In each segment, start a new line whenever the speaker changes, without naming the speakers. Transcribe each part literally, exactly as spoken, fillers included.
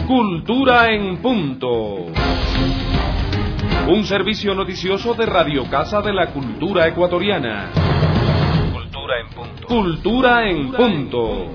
Cultura en punto. Un servicio noticioso de Radio Casa de la Cultura Ecuatoriana. Cultura en punto. Cultura en punto.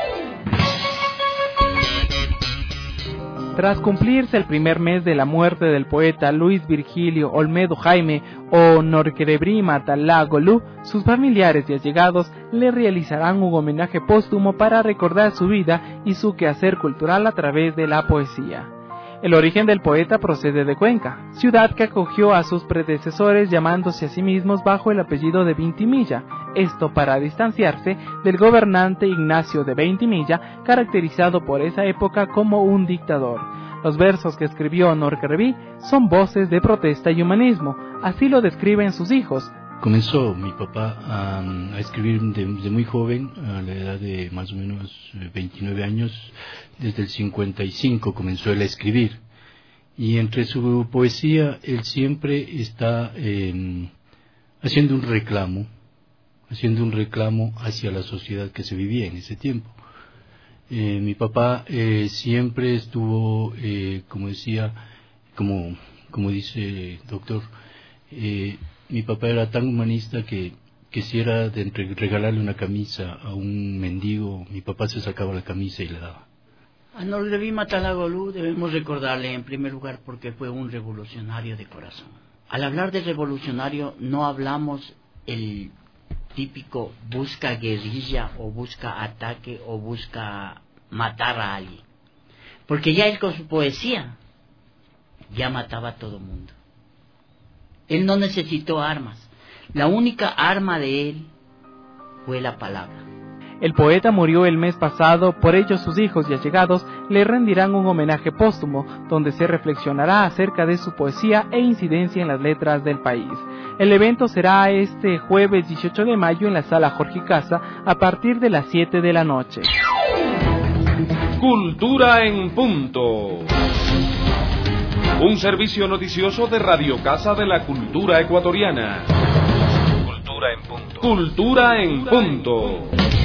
Tras cumplirse el primer mes de la muerte del poeta Luis Virgilio Olmedo Jaime o Norquerebrí Matalagolú, sus familiares y allegados le realizarán un homenaje póstumo para recordar su vida y su quehacer cultural a través de la poesía. El origen del poeta procede de Cuenca, ciudad que acogió a sus predecesores llamándose a sí mismos bajo el apellido de Vintimilla, esto para distanciarse del gobernante Ignacio de Vintimilla, caracterizado por esa época como un dictador. Los versos que escribió Norquerebrí son voces de protesta y humanismo, así lo describen sus hijos.
Comenzó mi papá a, a escribir de, de muy joven, a la edad de más o menos veintinueve años, desde el cincuenta y cinco comenzó él a escribir. Y entre su poesía, él siempre está eh, haciendo un reclamo, haciendo un reclamo hacia la sociedad que se vivía en ese tiempo. Eh, mi papá eh, siempre estuvo, eh, como decía, como, como dice el doctor, eh, mi papá era tan humanista que quisiera de entre, regalarle una camisa a un mendigo, mi papá se sacaba la camisa y le daba.
A Norquerebrí Matalagolú debemos recordarle en primer lugar porque fue un revolucionario de corazón. Al hablar de revolucionario no hablamos el típico busca guerrilla o busca ataque o busca matar a alguien, porque ya él con su poesía ya mataba a todo mundo. Él no necesitó armas. La única arma de él fue la palabra.
El poeta murió el mes pasado, por ello sus hijos y allegados le rendirán un homenaje póstumo, donde se reflexionará acerca de su poesía e incidencia en las letras del país. El evento será este jueves dieciocho de mayo en la Sala Jorge Casa a partir de las siete de la noche.
Cultura en punto. Un servicio noticioso de Radio Casa de la Cultura Ecuatoriana. Cultura en punto. Cultura en punto.